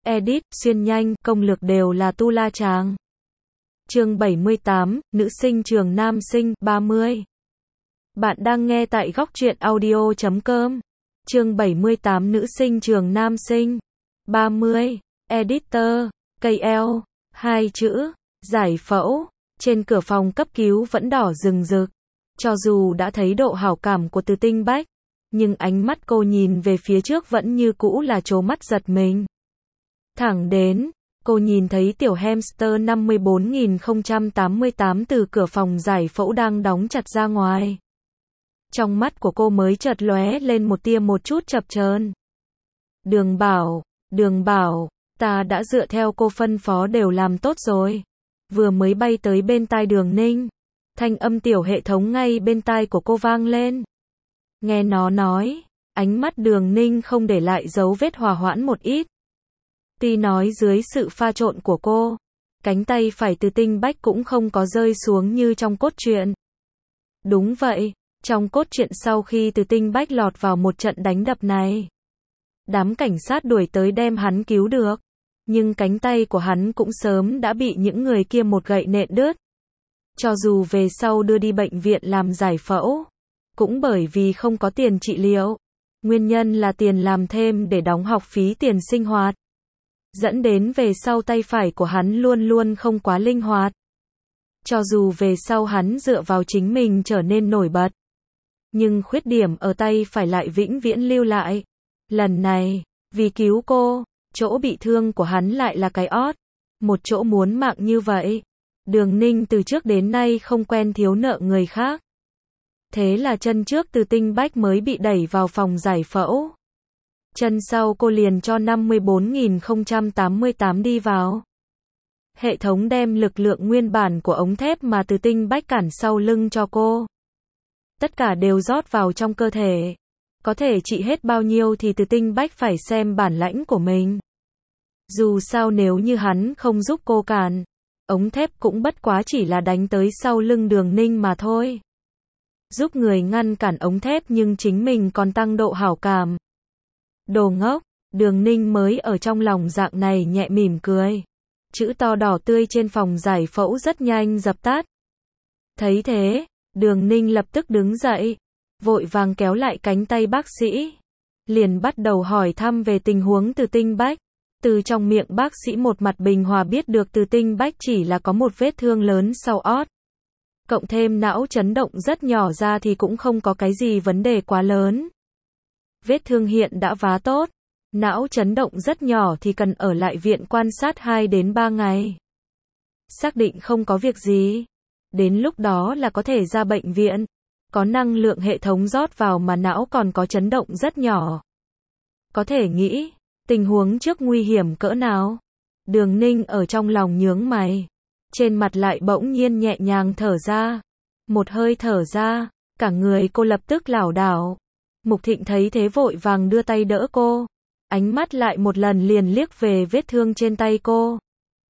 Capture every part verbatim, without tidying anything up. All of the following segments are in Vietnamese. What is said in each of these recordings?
edit, xuyên nhanh, công lược đều là tu la chàng. Chương bảy mươi tám, nữ sinh trường nam sinh, ba mươi. Bạn đang nghe tại góc truyện audio chấm com. Chương bảy mươi tám, nữ sinh trường nam sinh, ba mươi. Editor, cây eo, hai chữ, giải phẫu, trên cửa phòng cấp cứu vẫn đỏ rừng rực. Cho dù đã thấy độ hảo cảm của Từ Tinh Bách, nhưng ánh mắt cô nhìn về phía trước vẫn như cũ là trố mắt giật mình. Thẳng đến, cô nhìn thấy tiểu hamster năm mươi bốn nghìn không trăm tám mươi tám từ cửa phòng giải phẫu đang đóng chặt ra ngoài. Trong mắt của cô mới chợt lóe lên một tia một chút chập chờn. Đường Bảo, Đường Bảo, ta đã dựa theo cô phân phó đều làm tốt rồi. Vừa mới bay tới bên tai Đường Ninh, thanh âm tiểu hệ thống ngay bên tai của cô vang lên. Nghe nó nói, ánh mắt Đường Ninh không để lại dấu vết hòa hoãn một ít. Tuy nói dưới sự pha trộn của cô, cánh tay phải Từ Tinh Bách cũng không có rơi xuống như trong cốt truyện. Đúng vậy, trong cốt truyện sau khi Từ Tinh Bách lọt vào một trận đánh đập này, đám cảnh sát đuổi tới đem hắn cứu được, nhưng cánh tay của hắn cũng sớm đã bị những người kia một gậy nện đứt. Cho dù về sau đưa đi bệnh viện làm giải phẫu, cũng bởi vì không có tiền trị liệu, nguyên nhân là tiền làm thêm để đóng học phí tiền sinh hoạt, dẫn đến về sau tay phải của hắn luôn luôn không quá linh hoạt. Cho dù về sau hắn dựa vào chính mình trở nên nổi bật, nhưng khuyết điểm ở tay phải lại vĩnh viễn lưu lại. Lần này, vì cứu cô, chỗ bị thương của hắn lại là cái ót, một chỗ muốn mạng như vậy. Đường Ninh từ trước đến nay không quen thiếu nợ người khác. Thế là chân trước Từ Tinh Bách mới bị đẩy vào phòng giải phẫu. Chân sau cô liền cho năm mươi bốn nghìn không trăm tám mươi tám đi vào. Hệ thống đem lực lượng nguyên bản của ống thép mà Từ Tinh Bách cản sau lưng cho cô. Tất cả đều rót vào trong cơ thể. Có thể trị hết bao nhiêu thì Từ Tinh Bách phải xem bản lãnh của mình. Dù sao nếu như hắn không giúp cô cản, ống thép cũng bất quá chỉ là đánh tới sau lưng Đường Ninh mà thôi. Giúp người ngăn cản ống thép nhưng chính mình còn tăng độ hảo cảm. Đồ ngốc, Đường Ninh mới ở trong lòng dạng này nhẹ mỉm cười. Chữ to đỏ tươi trên phòng giải phẫu rất nhanh dập tắt. Thấy thế, Đường Ninh lập tức đứng dậy, vội vàng kéo lại cánh tay bác sĩ, liền bắt đầu hỏi thăm về tình huống Từ Tinh Bách. Từ trong miệng bác sĩ một mặt bình hòa biết được Từ Tinh Bách chỉ là có một vết thương lớn sau ót, cộng thêm não chấn động rất nhỏ ra thì cũng không có cái gì vấn đề quá lớn. Vết thương hiện đã vá tốt, não chấn động rất nhỏ thì cần ở lại viện quan sát hai đến ba ngày. Xác định không có việc gì, đến lúc đó là có thể ra bệnh viện. Có năng lượng hệ thống rót vào mà não còn có chấn động rất nhỏ. Có thể nghĩ, tình huống trước nguy hiểm cỡ nào. Đường Ninh ở trong lòng nhướng mày, trên mặt lại bỗng nhiên nhẹ nhàng thở ra. Một hơi thở ra, cả người cô lập tức lảo đảo. Mục Thịnh thấy thế vội vàng đưa tay đỡ cô, ánh mắt lại một lần liền liếc về vết thương trên tay cô.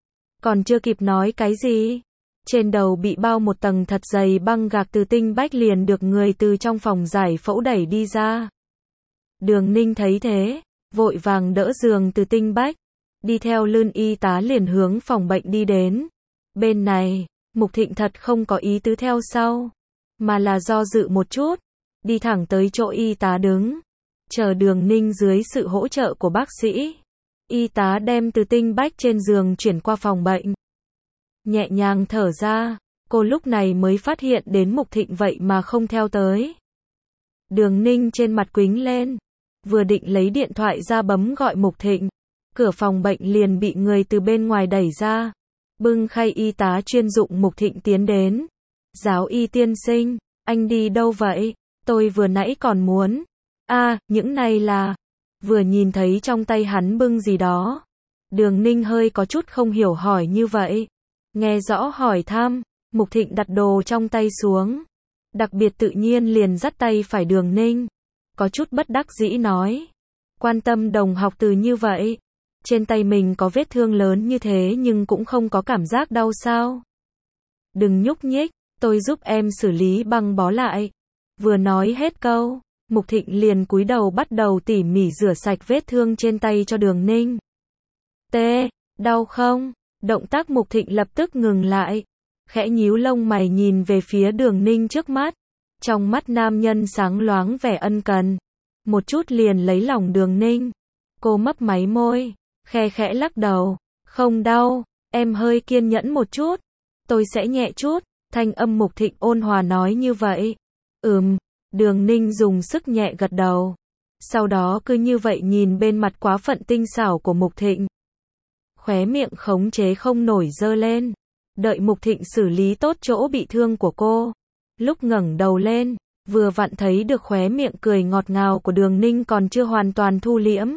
Còn chưa kịp nói cái gì, trên đầu bị bao một tầng thật dày băng gạc Từ Tinh Bách liền được người từ trong phòng giải phẫu đẩy đi ra. Đường Ninh thấy thế, vội vàng đỡ giường Từ Tinh Bách, đi theo lươn y tá liền hướng phòng bệnh đi đến. Bên này, Mục Thịnh thật không có ý tứ theo sau, mà là do dự một chút, đi thẳng tới chỗ y tá đứng, chờ Đường Ninh dưới sự hỗ trợ của bác sĩ. Y tá đem Từ Tinh Bách trên giường chuyển qua phòng bệnh. Nhẹ nhàng thở ra, cô lúc này mới phát hiện đến Mục Thịnh vậy mà không theo tới. Đường Ninh trên mặt quĩnh lên, vừa định lấy điện thoại ra bấm gọi Mục Thịnh, cửa phòng bệnh liền bị người từ bên ngoài đẩy ra, bưng khay y tá chuyên dụng. Mục Thịnh tiến đến. Giáo y tiên sinh, anh đi đâu vậy? Tôi vừa nãy còn muốn. A, à, những này là... Vừa nhìn thấy trong tay hắn bưng gì đó, Đường Ninh hơi có chút không hiểu hỏi như vậy. Nghe rõ hỏi thăm, Mục Thịnh đặt đồ trong tay xuống, đặc biệt tự nhiên liền dắt tay phải Đường Ninh, có chút bất đắc dĩ nói. Quan tâm đồng học từ như vậy, trên tay mình có vết thương lớn như thế nhưng cũng không có cảm giác đau sao? Đừng nhúc nhích, tôi giúp em xử lý băng bó lại. Vừa nói hết câu, Mục Thịnh liền cúi đầu bắt đầu tỉ mỉ rửa sạch vết thương trên tay cho Đường Ninh. Tê, đau không? Động tác Mục Thịnh lập tức ngừng lại. Khẽ nhíu lông mày nhìn về phía Đường Ninh trước mắt. Trong mắt nam nhân sáng loáng vẻ ân cần. Một chút liền lấy lòng Đường Ninh. Cô mấp máy môi, khe khẽ lắc đầu. Không đau, em hơi kiên nhẫn một chút. Tôi sẽ nhẹ chút. Thanh âm Mục Thịnh ôn hòa nói như vậy. Ừm, Đường Ninh dùng sức nhẹ gật đầu. Sau đó cứ như vậy nhìn bên mặt quá phận tinh xảo của Mục Thịnh. Khóe miệng khống chế không nổi giơ lên. Đợi Mục Thịnh xử lý tốt chỗ bị thương của cô. Lúc ngẩng đầu lên, vừa vặn thấy được khóe miệng cười ngọt ngào của Đường Ninh còn chưa hoàn toàn thu liễm.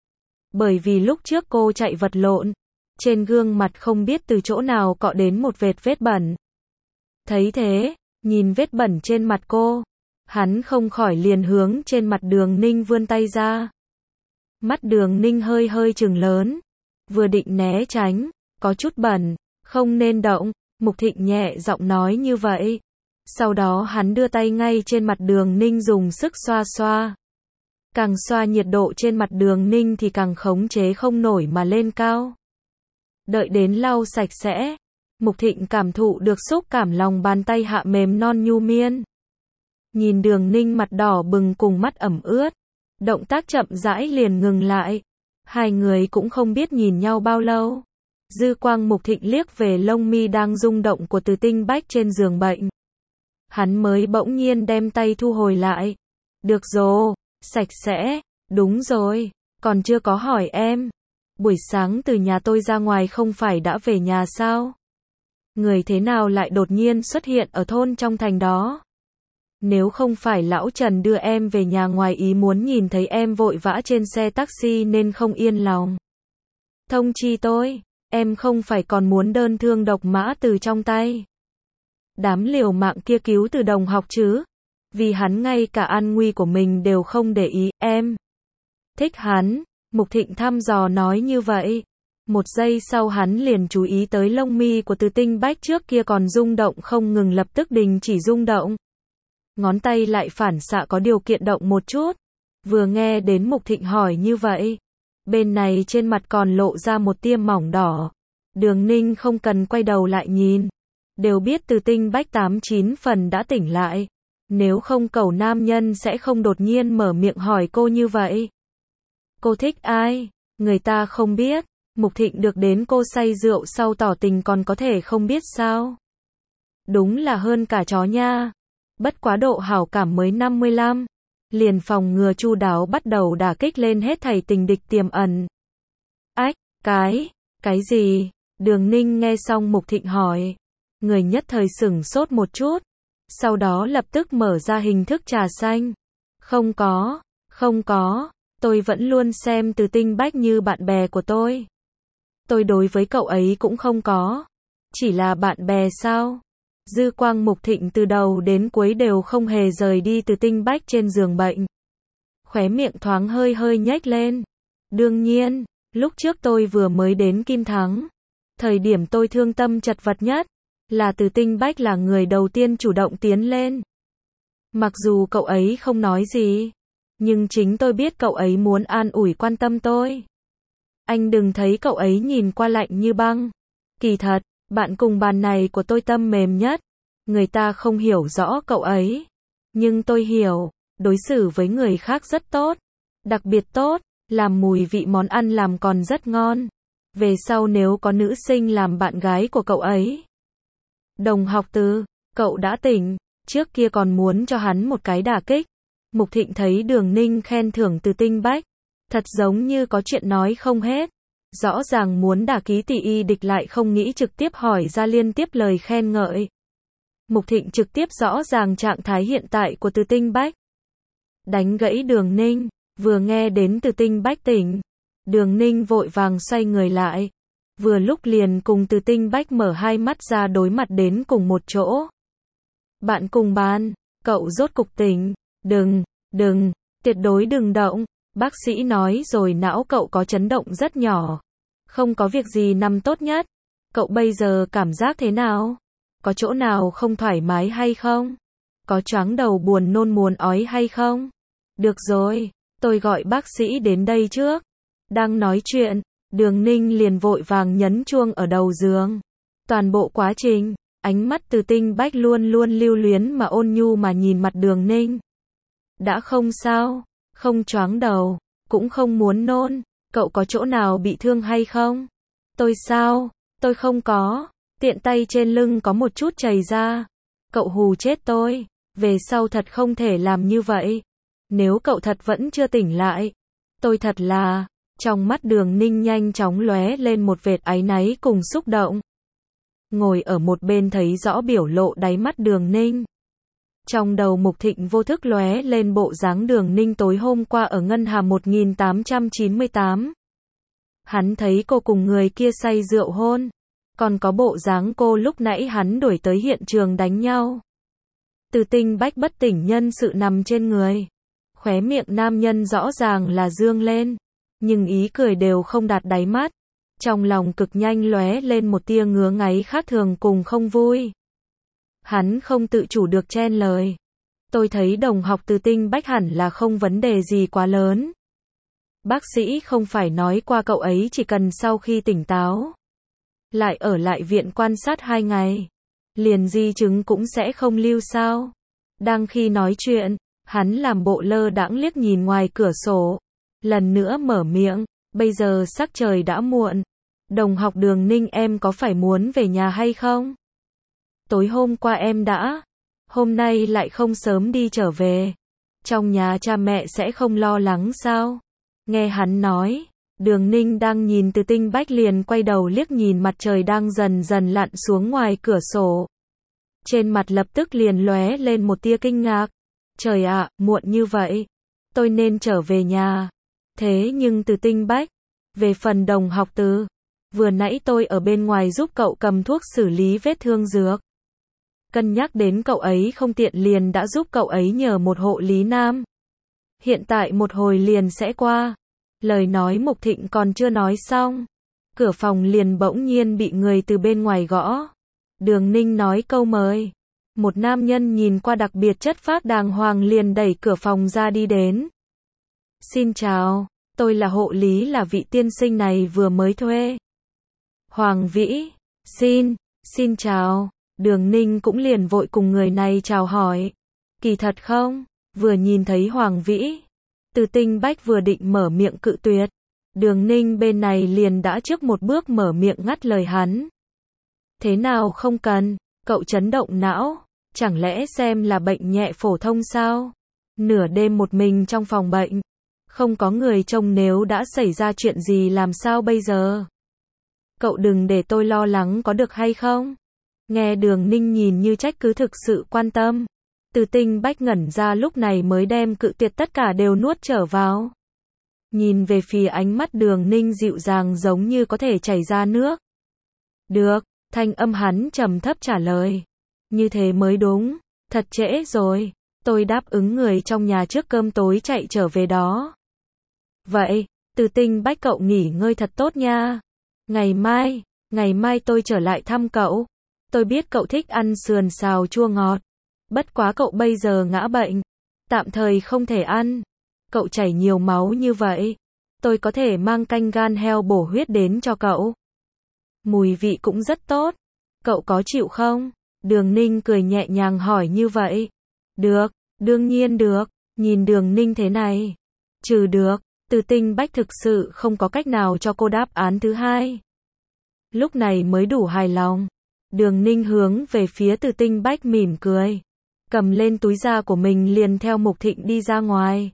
Bởi vì lúc trước cô chạy vật lộn, trên gương mặt không biết từ chỗ nào cọ đến một vệt vết bẩn. Thấy thế, nhìn vết bẩn trên mặt cô, hắn không khỏi liền hướng trên mặt Đường Ninh vươn tay ra. Mắt Đường Ninh hơi hơi trừng lớn, vừa định né tránh, có chút bẩn, không nên động, Mục Thịnh nhẹ giọng nói như vậy. Sau đó hắn đưa tay ngay trên mặt Đường Ninh dùng sức xoa xoa. Càng xoa nhiệt độ trên mặt Đường Ninh thì càng khống chế không nổi mà lên cao. Đợi đến lau sạch sẽ, Mục Thịnh cảm thụ được xúc cảm lòng bàn tay hạ mềm non nhu miên. Nhìn Đường Ninh mặt đỏ bừng cùng mắt ẩm ướt, động tác chậm rãi liền ngừng lại. Hai người cũng không biết nhìn nhau bao lâu. Dư quang Mục Thịnh liếc về lông mi đang rung động của Từ Tinh Bách trên giường bệnh. Hắn mới bỗng nhiên đem tay thu hồi lại. Được rồi, sạch sẽ, đúng rồi, còn chưa có hỏi em. Buổi sáng từ nhà tôi ra ngoài không phải đã về nhà sao? Người thế nào lại đột nhiên xuất hiện ở thôn trong thành đó? Nếu không phải lão Trần đưa em về nhà ngoài ý muốn nhìn thấy em vội vã trên xe taxi nên không yên lòng. Thông chi tôi, em không phải còn muốn đơn thương độc mã từ trong tay đám liều mạng kia cứu từ đồng học chứ? Vì hắn ngay cả an nguy của mình đều không để ý, em thích hắn. Mục Thịnh thăm dò nói như vậy. Một giây sau hắn liền chú ý tới lông mi của Từ Tinh Bách trước kia còn rung động không ngừng lập tức đình chỉ rung động. Ngón tay lại phản xạ có điều kiện động một chút. Vừa nghe đến Mục Thịnh hỏi như vậy, bên này trên mặt còn lộ ra một tia mỏng đỏ. Đường Ninh không cần quay đầu lại nhìn. Đều biết Từ Tinh Bách tám chín phần đã tỉnh lại. Nếu không cẩu nam nhân sẽ không đột nhiên mở miệng hỏi cô như vậy. Cô thích ai? Người ta không biết. Mục Thịnh được đến cô say rượu sau tỏ tình còn có thể không biết sao? Đúng là hơn cả chó nha. Bất quá độ hảo cảm mới năm mươi lăm. Liền phòng ngừa chu đáo bắt đầu đả kích lên hết thảy tình địch tiềm ẩn. Ách, cái, cái gì? Đường Ninh nghe xong Mục Thịnh hỏi. Người nhất thời sửng sốt một chút. Sau đó lập tức mở ra hình thức trà xanh. Không có, không có. Tôi vẫn luôn xem Từ Tinh Bách như bạn bè của tôi. Tôi đối với cậu ấy cũng không có. Chỉ là bạn bè sao? Dư quang Mục Thịnh từ đầu đến cuối đều không hề rời đi Từ Tinh Bách trên giường bệnh. Khóe miệng thoáng hơi hơi nhếch lên. Đương nhiên, lúc trước tôi vừa mới đến Kim Thắng. Thời điểm tôi thương tâm chật vật nhất, là Từ Tinh Bách là người đầu tiên chủ động tiến lên. Mặc dù cậu ấy không nói gì, nhưng chính tôi biết cậu ấy muốn an ủi quan tâm tôi. Anh đừng thấy cậu ấy nhìn qua lạnh như băng. Kỳ thật, bạn cùng bàn này của tôi tâm mềm nhất. Người ta không hiểu rõ cậu ấy. Nhưng tôi hiểu, đối xử với người khác rất tốt. Đặc biệt tốt, làm mùi vị món ăn làm còn rất ngon. Về sau nếu có nữ sinh làm bạn gái của cậu ấy. Đồng học Từ, cậu đã tỉnh, trước kia còn muốn cho hắn một cái đả kích. Mục Thịnh thấy Đường Ninh khen thưởng Từ Tinh Bách, thật giống như có chuyện nói không hết. Rõ ràng muốn đả ký tỷ y địch lại không nghĩ trực tiếp hỏi ra liên tiếp lời khen ngợi. Mục Thịnh trực tiếp rõ ràng trạng thái hiện tại của Từ Tinh Bách. Đánh gãy Đường Ninh, vừa nghe đến Từ Tinh Bách tỉnh. Đường Ninh vội vàng xoay người lại. Vừa lúc liền cùng Từ Tinh Bách mở hai mắt ra đối mặt đến cùng một chỗ. Bạn cùng bàn, cậu rốt cục tỉnh. Đừng, đừng, tuyệt đối đừng động. Bác sĩ nói rồi não cậu có chấn động rất nhỏ. Không có việc gì nằm tốt nhất. Cậu bây giờ cảm giác thế nào? Có chỗ nào không thoải mái hay không? Có choáng đầu buồn nôn muốn ói hay không? Được rồi, tôi gọi bác sĩ đến đây trước. Đang nói chuyện, Đường Ninh liền vội vàng nhấn chuông ở đầu giường. Toàn bộ quá trình, ánh mắt Từ Tinh Bách luôn luôn lưu luyến mà ôn nhu mà nhìn mặt Đường Ninh. Đã không sao, không choáng đầu, cũng không muốn nôn, cậu có chỗ nào bị thương hay không? Tôi sao? Tôi không có, tiện tay trên lưng có một chút chảy ra. Cậu hù chết tôi, về sau thật không thể làm như vậy. Nếu cậu thật vẫn chưa tỉnh lại, tôi thật là... Trong mắt Đường Ninh nhanh chóng lóe lên một vệt áy náy cùng xúc động. Ngồi ở một bên thấy rõ biểu lộ đáy mắt Đường Ninh. Trong đầu Mục Thịnh vô thức lóe lên bộ dáng Đường Ninh tối hôm qua ở ngân hàng một nghìn tám trăm chín mươi tám. Hắn thấy cô cùng người kia say rượu hôn. Còn có bộ dáng cô lúc nãy hắn đuổi tới hiện trường đánh nhau. Từ Tinh Bách bất tỉnh nhân sự nằm trên người. Khóe miệng nam nhân rõ ràng là dương lên. Nhưng ý cười đều không đạt đáy mắt. Trong lòng cực nhanh lóe lên một tia ngứa ngáy khác thường cùng không vui. Hắn không tự chủ được chen lời. Tôi thấy đồng học Từ Tinh Bách hẳn là không vấn đề gì quá lớn. Bác sĩ không phải nói qua cậu ấy chỉ cần sau khi tỉnh táo. Lại ở lại viện quan sát hai ngày. Liền di chứng cũng sẽ không lưu sao. Đang khi nói chuyện, hắn làm bộ lơ đãng liếc nhìn ngoài cửa sổ. Lần nữa mở miệng, bây giờ sắc trời đã muộn. Đồng học Đường Ninh em có phải muốn về nhà hay không? Tối hôm qua em đã, hôm nay lại không sớm đi trở về. Trong nhà cha mẹ sẽ không lo lắng sao? Nghe hắn nói, Đường Ninh đang nhìn Từ Tinh Bách liền quay đầu liếc nhìn mặt trời đang dần dần lặn xuống ngoài cửa sổ. Trên mặt lập tức liền lóe lên một tia kinh ngạc. Trời ạ, muộn như vậy, tôi nên trở về nhà. Thế nhưng Từ Tinh Bách, về phần đồng học Từ, vừa nãy tôi ở bên ngoài giúp cậu cầm thuốc xử lý vết thương dược. Cân nhắc đến cậu ấy không tiện liền đã giúp cậu ấy nhờ một hộ lý nam. Hiện tại một hồi liền sẽ qua. Lời nói Mục Thịnh còn chưa nói xong. Cửa phòng liền bỗng nhiên bị người từ bên ngoài gõ. Đường Ninh nói câu mời. Một nam nhân nhìn qua đặc biệt chất phác đàng hoàng liền đẩy cửa phòng ra đi đến. Xin chào, tôi là hộ lý là vị tiên sinh này vừa mới thuê. Hoàng Vĩ, xin, xin chào. Đường Ninh cũng liền vội cùng người này chào hỏi. Kỳ thật không, vừa nhìn thấy Hoàng Vĩ. Từ Tinh Bách vừa định mở miệng cự tuyệt. Đường Ninh bên này liền đã trước một bước mở miệng ngắt lời hắn. Thế nào không cần, cậu chấn động não, chẳng lẽ xem là bệnh nhẹ phổ thông sao? Nửa đêm một mình trong phòng bệnh, không có người trông nếu đã xảy ra chuyện gì làm sao bây giờ? Cậu đừng để tôi lo lắng có được hay không? Nghe Đường Ninh nhìn như trách cứ thực sự quan tâm. Từ Tinh Bách ngẩn ra lúc này mới đem cự tuyệt tất cả đều nuốt trở vào. Nhìn về phía ánh mắt Đường Ninh dịu dàng giống như có thể chảy ra nước. Được, thanh âm hắn trầm thấp trả lời. Như thế mới đúng, thật trễ rồi, tôi đáp ứng người trong nhà trước cơm tối chạy trở về đó. Vậy, Từ Tinh Bách cậu nghỉ ngơi thật tốt nha. Ngày mai, ngày mai tôi trở lại thăm cậu. Tôi biết cậu thích ăn sườn xào chua ngọt. Bất quá cậu bây giờ ngã bệnh, tạm thời không thể ăn. Cậu chảy nhiều máu như vậy, tôi có thể mang canh gan heo bổ huyết đến cho cậu. Mùi vị cũng rất tốt. Cậu có chịu không? Đường Ninh cười nhẹ nhàng hỏi như vậy. Được, đương nhiên được. Nhìn Đường Ninh thế này, trừ được, Từ Tinh Bách thực sự không có cách nào cho cô đáp án thứ hai. Lúc này mới đủ hài lòng. Đường Ninh hướng về phía Từ Tinh Bách mỉm cười. Cầm lên túi da của mình liền theo Mục Thịnh đi ra ngoài.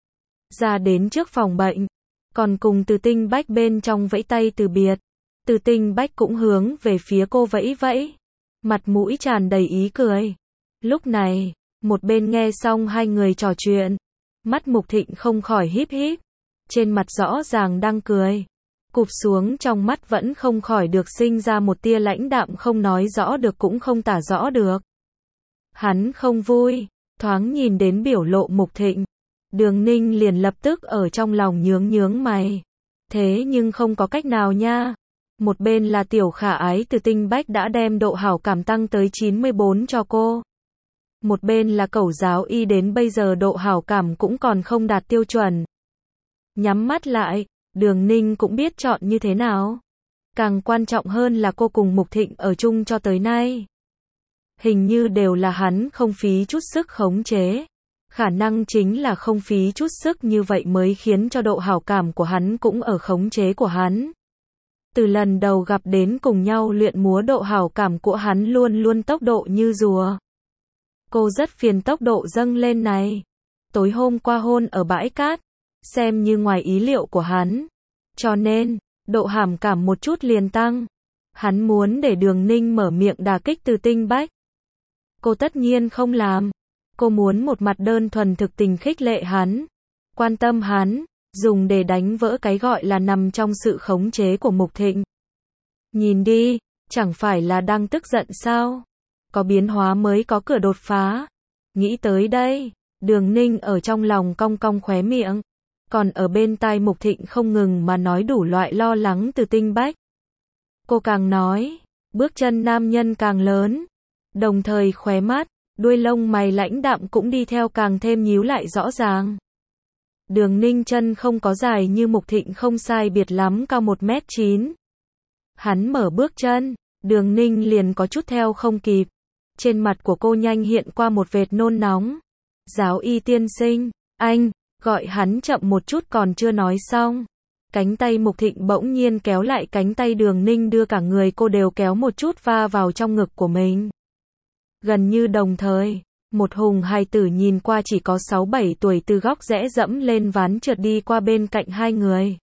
Ra đến trước phòng bệnh. Còn cùng Từ Tinh Bách bên trong vẫy tay từ biệt. Từ Tinh Bách cũng hướng về phía cô vẫy vẫy. Mặt mũi tràn đầy ý cười. Lúc này, một bên nghe xong hai người trò chuyện. Mắt Mục Thịnh không khỏi híp híp. Trên mặt rõ ràng đang cười. Cụp xuống trong mắt vẫn không khỏi được sinh ra một tia lãnh đạm không nói rõ được cũng không tả rõ được. Hắn không vui, thoáng nhìn đến biểu lộ Mục Thịnh. Đường Ninh liền lập tức ở trong lòng nhướng nhướng mày. Thế nhưng không có cách nào nha. Một bên là tiểu khả ái Từ Tinh Bách đã đem độ hảo cảm tăng tới chín mươi bốn cho cô. Một bên là Cẩu Giáo Y đến bây giờ độ hảo cảm cũng còn không đạt tiêu chuẩn. Nhắm mắt lại, Đường Ninh cũng biết chọn như thế nào. Càng quan trọng hơn là cô cùng Mục Thịnh ở chung cho tới nay. Hình như đều là hắn không phí chút sức khống chế. Khả năng chính là không phí chút sức như vậy mới khiến cho độ hảo cảm của hắn cũng ở khống chế của hắn. Từ lần đầu gặp đến cùng nhau luyện múa, độ hảo cảm của hắn luôn luôn tốc độ như rùa. Cô rất phiền tốc độ dâng lên này. Tối hôm qua hôn ở bãi cát, xem như ngoài ý liệu của hắn. Cho nên, độ hàm cảm một chút liền tăng. Hắn muốn để Đường Ninh mở miệng đả kích Từ Tinh Bách. Cô tất nhiên không làm. Cô muốn một mặt đơn thuần thực tình khích lệ hắn, quan tâm hắn, dùng để đánh vỡ cái gọi là nằm trong sự khống chế của Mục Thịnh. Nhìn đi, chẳng phải là đang tức giận sao? Có biến hóa mới có cửa đột phá. Nghĩ tới đây, Đường Ninh ở trong lòng cong cong khóe miệng, còn ở bên tai Mục Thịnh không ngừng mà nói đủ loại lo lắng Từ Tinh Bách. Cô càng nói, bước chân nam nhân càng lớn, đồng thời khóe mắt, đuôi lông mày lãnh đạm cũng đi theo càng thêm nhíu lại rõ ràng. Đường Ninh chân không có dài như Mục Thịnh, không sai biệt lắm cao một mét chín. Hắn mở bước chân, Đường Ninh liền có chút theo không kịp. Trên mặt của cô nhanh hiện qua một vệt nôn nóng. Giáo y tiên sinh, anh, gọi hắn chậm một chút còn chưa nói xong. Cánh tay Mục Thịnh bỗng nhiên kéo lại cánh tay Đường Ninh, đưa cả người cô đều kéo một chút va vào trong ngực của mình. Gần như đồng thời, một hùng hài tử nhìn qua chỉ có sáu bảy tuổi từ góc rẽ dẫm lên ván trượt đi qua bên cạnh hai người.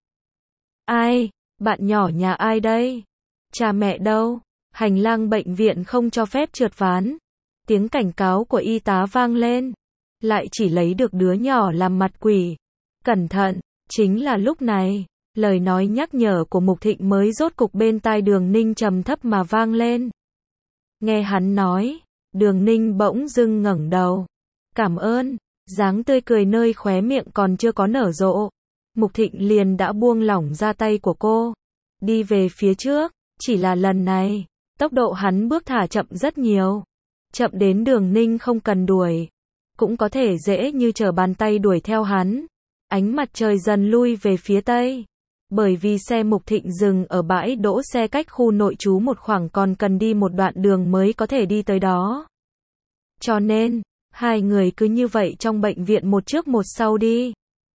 Ai? Bạn nhỏ nhà ai đây? Cha mẹ đâu? Hành lang bệnh viện không cho phép trượt ván. Tiếng cảnh cáo của y tá vang lên. Lại chỉ lấy được đứa nhỏ làm mặt quỷ. Cẩn thận, chính là lúc này, lời nói nhắc nhở của Mục Thịnh mới rốt cục bên tai Đường Ninh trầm thấp mà vang lên. Nghe hắn nói, Đường Ninh bỗng dưng ngẩng đầu. Cảm ơn, dáng tươi cười nơi khóe miệng còn chưa có nở rộ. Mục Thịnh liền đã buông lỏng ra tay của cô. Đi về phía trước, chỉ là lần này, tốc độ hắn bước thả chậm rất nhiều. Chậm đến Đường Ninh không cần đuổi. Cũng có thể dễ như trở bàn tay đuổi theo hắn. Ánh mặt trời dần lui về phía tây. Bởi vì xe Mục Thịnh dừng ở bãi đỗ xe cách khu nội trú một khoảng, còn cần đi một đoạn đường mới có thể đi tới đó. Cho nên, hai người cứ như vậy trong bệnh viện một trước một sau đi.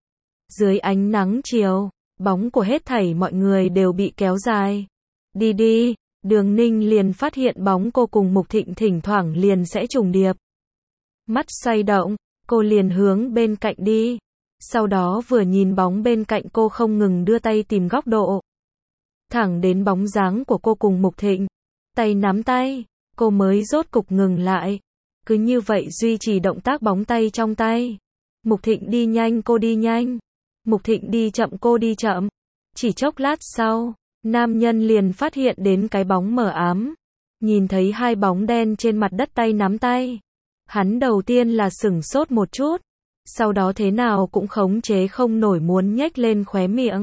Dưới ánh nắng chiều, bóng của hết thảy mọi người đều bị kéo dài. Đi đi, Đường Ninh liền phát hiện bóng cô cùng Mục Thịnh thỉnh thoảng liền sẽ trùng điệp. Mắt xoay động, cô liền hướng bên cạnh đi. Sau đó vừa nhìn bóng bên cạnh cô không ngừng đưa tay tìm góc độ. Thẳng đến bóng dáng của cô cùng Mục Thịnh. Tay nắm tay, cô mới rốt cục ngừng lại. Cứ như vậy duy trì động tác bóng tay trong tay. Mục Thịnh đi nhanh cô đi nhanh. Mục Thịnh đi chậm cô đi chậm. Chỉ chốc lát sau, nam nhân liền phát hiện đến cái bóng mờ ám. Nhìn thấy hai bóng đen trên mặt đất tay nắm tay. Hắn đầu tiên là sửng sốt một chút. Sau đó thế nào cũng khống chế không nổi muốn nhếch lên khóe miệng.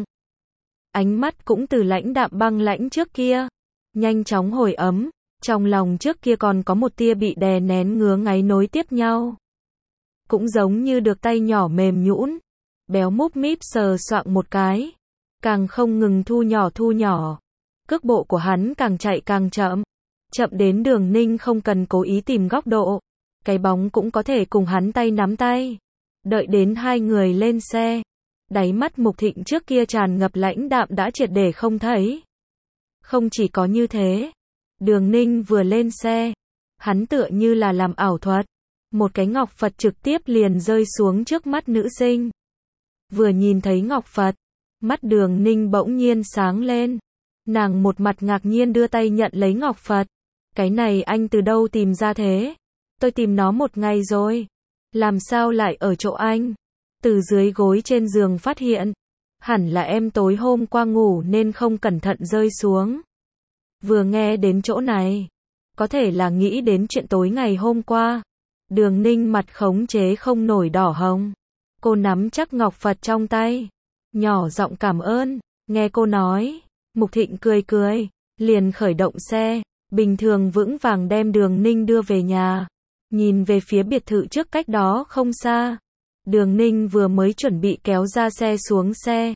Ánh mắt cũng từ lãnh đạm băng lãnh trước kia, nhanh chóng hồi ấm. Trong lòng trước kia còn có một tia bị đè nén ngứa ngáy nối tiếp nhau. Cũng giống như được tay nhỏ mềm nhũn, béo múp míp sờ soạng một cái. Càng không ngừng thu nhỏ thu nhỏ. Cước bộ của hắn càng chạy càng chậm. Chậm đến Đường Ninh không cần cố ý tìm góc độ. Cái bóng cũng có thể cùng hắn tay nắm tay. Đợi đến hai người lên xe. Đáy mắt Mục Thịnh trước kia tràn ngập lãnh đạm đã triệt để không thấy. Không chỉ có như thế. Đường Ninh vừa lên xe. Hắn tựa như là làm ảo thuật. Một cái ngọc Phật trực tiếp liền rơi xuống trước mắt nữ sinh. Vừa nhìn thấy ngọc Phật. Mắt Đường Ninh bỗng nhiên sáng lên. Nàng một mặt ngạc nhiên đưa tay nhận lấy ngọc Phật. Cái này anh từ đâu tìm ra thế? Tôi tìm nó một ngày rồi. Làm sao lại ở chỗ anh? Từ dưới gối trên giường phát hiện. Hẳn là em tối hôm qua ngủ nên không cẩn thận rơi xuống. Vừa nghe đến chỗ này. Có thể là nghĩ đến chuyện tối ngày hôm qua. Đường Ninh mặt khống chế không nổi đỏ hồng. Cô nắm chắc ngọc Phật trong tay. Nhỏ giọng cảm ơn. Nghe cô nói. Mục Thịnh cười cười. Liền khởi động xe. Bình thường vững vàng đem Đường Ninh đưa về nhà. Nhìn về phía biệt thự trước cách đó không xa. Đường Ninh vừa mới chuẩn bị kéo ra xe xuống xe.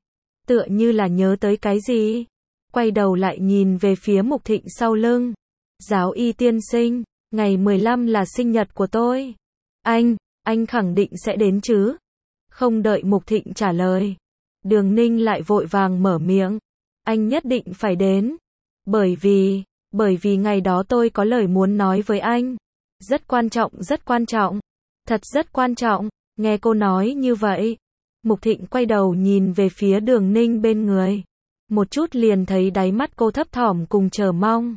tựa như là nhớ tới cái gì. Quay đầu lại nhìn về phía Mục Thịnh sau lưng. Giáo y tiên sinh, ngày mười lăm là sinh nhật của tôi. Anh, anh khẳng định sẽ đến chứ? Không đợi Mục Thịnh trả lời. Đường Ninh lại vội vàng mở miệng. Anh nhất định phải đến. Bởi vì, bởi vì ngày đó tôi có lời muốn nói với anh. Rất quan trọng, rất quan trọng. Thật rất quan trọng. Nghe cô nói như vậy. Mục Thịnh quay đầu nhìn về phía Đường Ninh bên người. Một chút liền thấy đáy mắt cô thấp thỏm cùng chờ mong.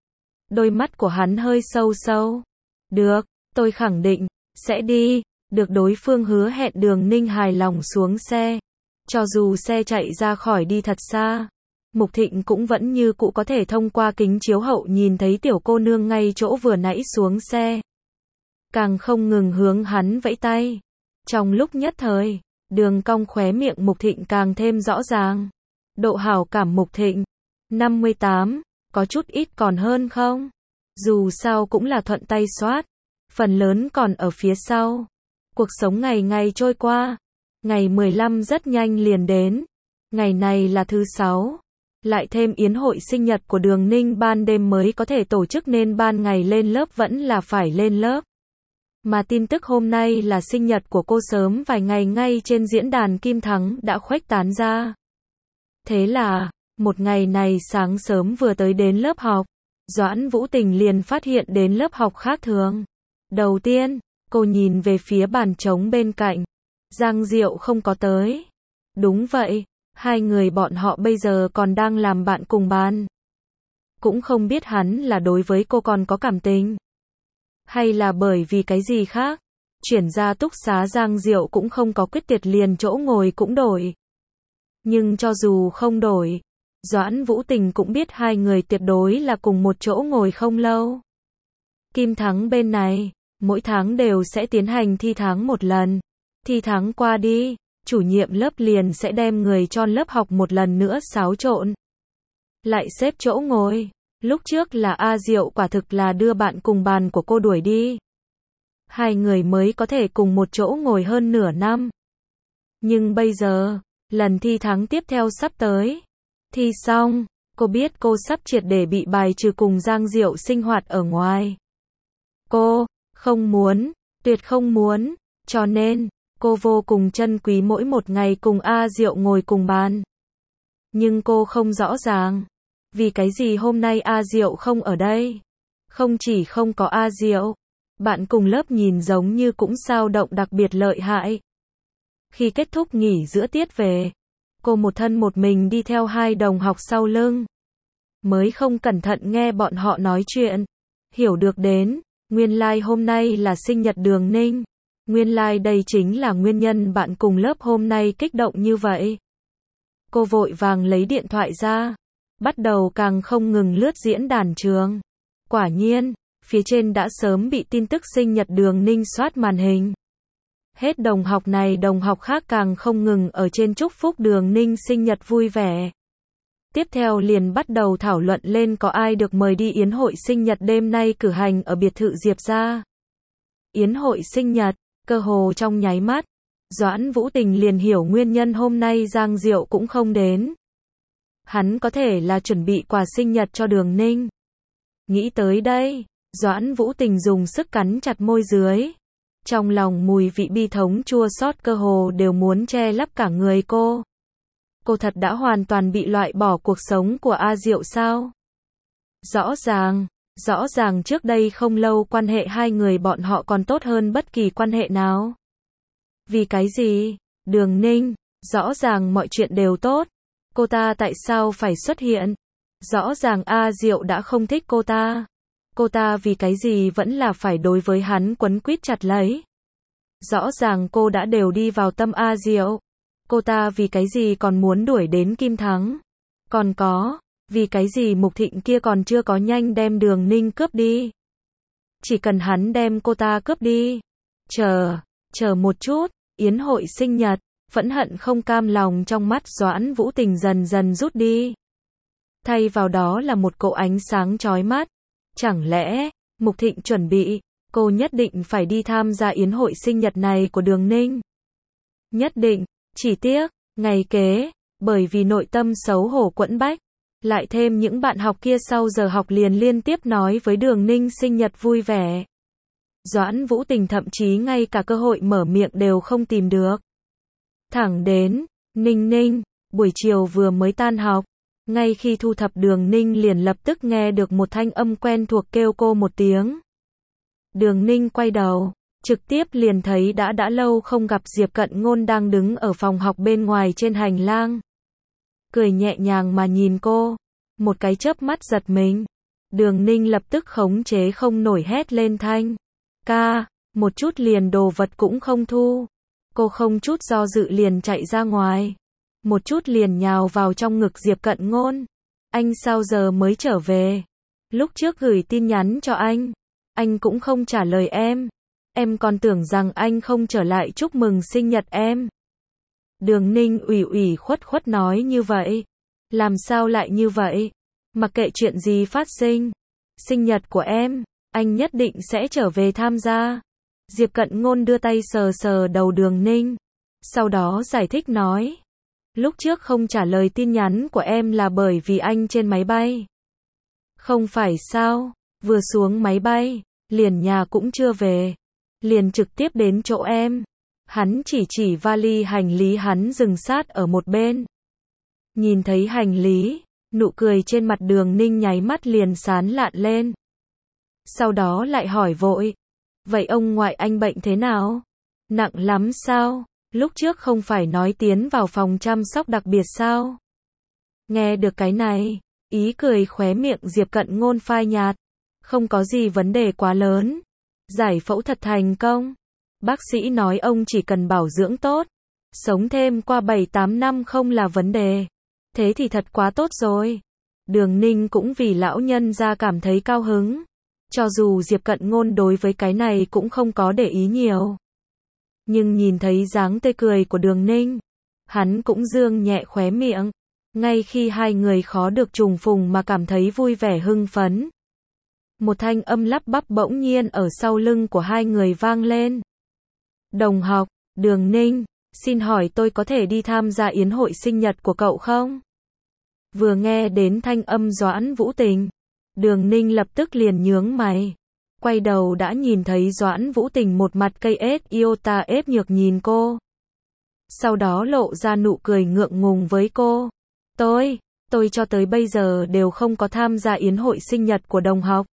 Đôi mắt của hắn hơi sâu sâu. Được, tôi khẳng định, sẽ đi. Được đối phương hứa hẹn, Đường Ninh hài lòng xuống xe. Cho dù xe chạy ra khỏi đi thật xa, Mục Thịnh cũng vẫn như cũ có thể thông qua kính chiếu hậu nhìn thấy tiểu cô nương ngay chỗ vừa nãy xuống xe. Càng không ngừng hướng hắn vẫy tay. Trong lúc nhất thời, đường cong khóe miệng Mục Thịnh càng thêm rõ ràng. Độ hảo cảm Mục Thịnh, năm mươi tám, có chút ít còn hơn không? Dù sao cũng là thuận tay soát, phần lớn còn ở phía sau. Cuộc sống ngày ngày trôi qua, ngày mười lăm rất nhanh liền đến. Ngày này là thứ sáu, lại thêm yến hội sinh nhật của Đường Ninh ban đêm mới có thể tổ chức nên ban ngày lên lớp vẫn là phải lên lớp. Mà tin tức hôm nay là sinh nhật của cô sớm vài ngày ngay trên diễn đàn Kim Thắng đã khuếch tán ra. Thế là, một ngày này sáng sớm vừa tới đến lớp học, Doãn Vũ Tình liền phát hiện đến lớp học khác thường. Đầu tiên, cô nhìn về phía bàn trống bên cạnh. Giang Diệu không có tới. Đúng vậy, hai người bọn họ bây giờ còn đang làm bạn cùng bàn. Cũng không biết hắn là đối với cô còn có cảm tình. Hay là bởi vì cái gì khác. Chuyển ra túc xá Giang Diệu cũng không có quyết tiệt liền chỗ ngồi cũng đổi. Nhưng cho dù không đổi, Doãn Vũ Tình cũng biết hai người tuyệt đối là cùng một chỗ ngồi không lâu. Kim Thắng bên này, mỗi tháng đều sẽ tiến hành thi tháng một lần. Thi tháng qua đi, chủ nhiệm lớp liền sẽ đem người cho lớp học một lần nữa xáo trộn. Lại xếp chỗ ngồi. Lúc trước là A Diệu quả thực là đưa bạn cùng bàn của cô đuổi đi. Hai người mới có thể cùng một chỗ ngồi hơn nửa năm. Nhưng bây giờ, lần thi tháng tiếp theo sắp tới. Thi xong, cô biết cô sắp triệt để bị bài trừ cùng Giang Diệu sinh hoạt ở ngoài. Cô, không muốn, tuyệt không muốn, cho nên, cô vô cùng trân quý mỗi một ngày cùng A Diệu ngồi cùng bàn. Nhưng cô không rõ ràng, vì cái gì hôm nay A Diệu không ở đây. Không chỉ không có A Diệu, bạn cùng lớp nhìn giống như cũng dao động đặc biệt lợi hại. Khi kết thúc nghỉ giữa tiết về, cô một thân một mình đi theo hai đồng học sau lưng. Mới không cẩn thận nghe bọn họ nói chuyện. Hiểu được đến, nguyên lai like hôm nay là sinh nhật Đường Ninh. Nguyên lai like đây chính là nguyên nhân bạn cùng lớp hôm nay kích động như vậy. Cô vội vàng lấy điện thoại ra. Bắt đầu càng không ngừng lướt diễn đàn trường. Quả nhiên, phía trên đã sớm bị tin tức sinh nhật Đường Ninh soát màn hình. Hết đồng học này đồng học khác càng không ngừng ở trên chúc phúc Đường Ninh sinh nhật vui vẻ. Tiếp theo liền bắt đầu thảo luận lên có ai được mời đi yến hội sinh nhật đêm nay cử hành ở biệt thự Diệp gia. Yến hội sinh nhật, cơ hồ trong nháy mắt, Doãn Vũ Tình liền hiểu nguyên nhân hôm nay Giang Diệu cũng không đến. Hắn có thể là chuẩn bị quà sinh nhật cho Đường Ninh. Nghĩ tới đây, Doãn Vũ Tình dùng sức cắn chặt môi dưới. Trong lòng mùi vị bi thống chua xót cơ hồ đều muốn che lấp cả người cô. Cô thật đã hoàn toàn bị loại bỏ cuộc sống của A Diệu sao? Rõ ràng, rõ ràng trước đây không lâu quan hệ hai người bọn họ còn tốt hơn bất kỳ quan hệ nào. Vì cái gì? Đường Ninh, rõ ràng mọi chuyện đều tốt. Cô ta tại sao phải xuất hiện? Rõ ràng A Diệu đã không thích cô ta. Cô ta vì cái gì vẫn là phải đối với hắn quấn quýt chặt lấy. Rõ ràng cô đã đều đi vào tâm A Diệu. Cô ta vì cái gì còn muốn đuổi đến Kim Thắng. Còn có, vì cái gì Mục Thịnh kia còn chưa có nhanh đem Đường Ninh cướp đi. Chỉ cần hắn đem cô ta cướp đi. Chờ, chờ một chút, yến hội sinh nhật, phẫn hận không cam lòng trong mắt Doãn Vũ Tình dần dần rút đi. Thay vào đó là một cỗ ánh sáng chói mắt. Chẳng lẽ, Mục Thịnh chuẩn bị, cô nhất định phải đi tham gia yến hội sinh nhật này của Đường Ninh. Nhất định, chỉ tiếc, ngày kế, bởi vì nội tâm xấu hổ quẫn bách. Lại thêm những bạn học kia sau giờ học liền liên tiếp nói với Đường Ninh sinh nhật vui vẻ. Doãn Vũ Tình thậm chí ngay cả cơ hội mở miệng đều không tìm được. Thẳng đến, Ninh Ninh, buổi chiều vừa mới tan học, ngay khi thu thập Đường Ninh liền lập tức nghe được một thanh âm quen thuộc kêu cô một tiếng. Đường Ninh quay đầu, trực tiếp liền thấy đã đã lâu không gặp Diệp Cận Ngôn đang đứng ở phòng học bên ngoài trên hành lang. Cười nhẹ nhàng mà nhìn cô, một cái chớp mắt giật mình. Đường Ninh lập tức khống chế không nổi hét lên thanh. Ca, một chút liền đồ vật cũng không thu. Cô không chút do dự liền chạy ra ngoài. Một chút liền nhào vào trong ngực Diệp Cận Ngôn. Anh sao giờ mới trở về? Lúc trước gửi tin nhắn cho anh, anh cũng không trả lời em. Em còn tưởng rằng anh không trở lại chúc mừng sinh nhật em. Đường Ninh ủy ủy khuất khuất nói như vậy. Làm sao lại như vậy? Mặc kệ chuyện gì phát sinh, sinh nhật của em, anh nhất định sẽ trở về tham gia. Diệp Cận Ngôn đưa tay sờ sờ đầu Đường Ninh, sau đó giải thích nói. Lúc trước không trả lời tin nhắn của em là bởi vì anh trên máy bay. Không phải sao, vừa xuống máy bay, liền nhà cũng chưa về, liền trực tiếp đến chỗ em. Hắn chỉ chỉ vali hành lý hắn dừng sát ở một bên. Nhìn thấy hành lý, nụ cười trên mặt Đường Ninh nháy mắt liền sán lạn lên. Sau đó lại hỏi vội. Vậy ông ngoại anh bệnh thế nào? Nặng lắm sao? Lúc trước không phải nói tiến vào phòng chăm sóc đặc biệt sao? Nghe được cái này, ý cười khóe miệng Diệp Cận Ngôn phai nhạt. Không có gì vấn đề quá lớn. Giải phẫu thật thành công. Bác sĩ nói ông chỉ cần bảo dưỡng tốt, sống thêm qua bảy tám năm không là vấn đề. Thế thì thật quá tốt rồi. Đường Ninh cũng vì lão nhân ra cảm thấy cao hứng. Cho dù Diệp Cận Ngôn đối với cái này cũng không có để ý nhiều. Nhưng nhìn thấy dáng tươi cười của Đường Ninh, hắn cũng dương nhẹ khóe miệng. Ngay khi hai người khó được trùng phùng mà cảm thấy vui vẻ hưng phấn. Một thanh âm lắp bắp bỗng nhiên ở sau lưng của hai người vang lên. Đồng học, Đường Ninh, xin hỏi tôi có thể đi tham gia yến hội sinh nhật của cậu không? Vừa nghe đến thanh âm Doãn Vũ Tình, Đường Ninh lập tức liền nhướng mày. Quay đầu đã nhìn thấy Doãn Vũ Tình một mặt cây ết iota ép nhược nhìn cô. Sau đó lộ ra nụ cười ngượng ngùng với cô. Tôi, tôi cho tới bây giờ đều không có tham gia yến hội sinh nhật của đồng học.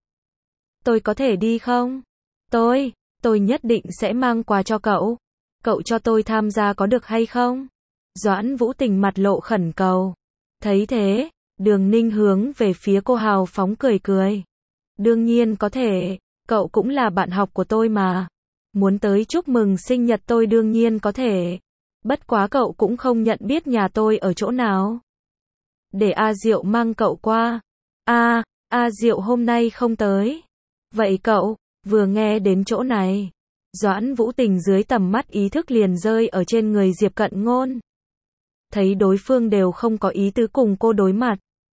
Tôi có thể đi không? Tôi, tôi nhất định sẽ mang quà cho cậu. Cậu cho tôi tham gia có được hay không? Doãn Vũ Tình mặt lộ khẩn cầu. Thấy thế, Đường Ninh hướng về phía cô hào phóng cười cười. Đương nhiên có thể, cậu cũng là bạn học của tôi mà. Muốn tới chúc mừng sinh nhật tôi đương nhiên có thể. Bất quá cậu cũng không nhận biết nhà tôi ở chỗ nào. Để A Diệu mang cậu qua. A, A Diệu hôm nay không tới. Vậy cậu, vừa nghe đến chỗ này, Doãn Vũ Tình dưới tầm mắt ý thức liền rơi ở trên người Diệp Cận Ngôn. Thấy đối phương đều không có ý tứ cùng cô đối mặt.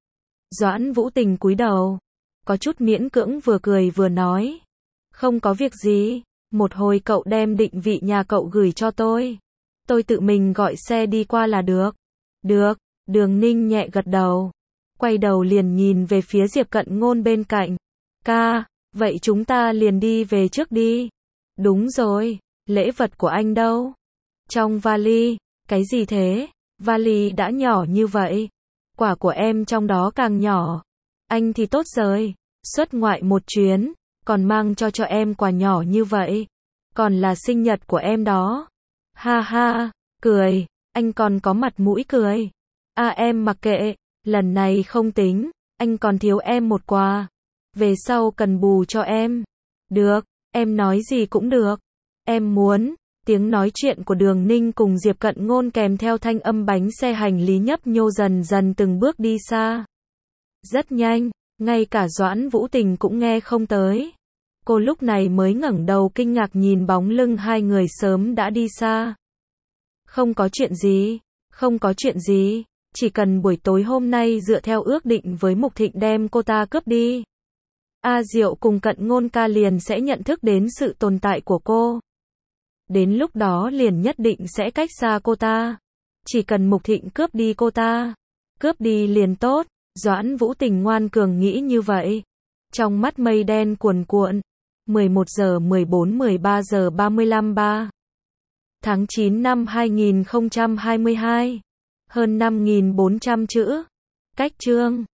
Doãn Vũ Tình cúi đầu, có chút miễn cưỡng vừa cười vừa nói. Không có việc gì, một hồi cậu đem định vị nhà cậu gửi cho tôi. Tôi tự mình gọi xe đi qua là được. Được, Đường Ninh nhẹ gật đầu. Quay đầu liền nhìn về phía Diệp Cận Ngôn bên cạnh. Ca, vậy chúng ta liền đi về trước đi. Đúng rồi, lễ vật của anh đâu? Trong vali, cái gì thế? Vali đã nhỏ như vậy. Quả của em trong đó càng nhỏ. Anh thì tốt rồi, xuất ngoại một chuyến, còn mang cho cho em quà nhỏ như vậy. Còn là sinh nhật của em đó. Ha ha, cười, anh còn có mặt mũi cười. À em mặc kệ, lần này không tính, anh còn thiếu em một quà. Về sau cần bù cho em. Được, em nói gì cũng được. Em muốn. Tiếng nói chuyện của Đường Ninh cùng Diệp Cận Ngôn kèm theo thanh âm bánh xe hành lý nhấp nhô dần dần từng bước đi xa. Rất nhanh, ngay cả Doãn Vũ Tình cũng nghe không tới. Cô lúc này mới ngẩng đầu kinh ngạc nhìn bóng lưng hai người sớm đã đi xa. Không có chuyện gì, không có chuyện gì, chỉ cần buổi tối hôm nay dựa theo ước định với Mục Thịnh đem cô ta cướp đi. A Diệu cùng Cận Ngôn ca liền sẽ nhận thức đến sự tồn tại của cô. Đến lúc đó liền nhất định sẽ cách xa cô ta. Chỉ cần Mục Thịnh cướp đi cô ta, cướp đi liền tốt. Doãn Vũ Tình ngoan cường nghĩ như vậy. Trong mắt mây đen cuồn cuộn. mười một giờ mười bốn mười ba giờ ba mươi lăm ba tháng chín năm hai nghìn không trăm hai mươi hai. Hơn năm nghìn bốn trăm chữ. Cách chương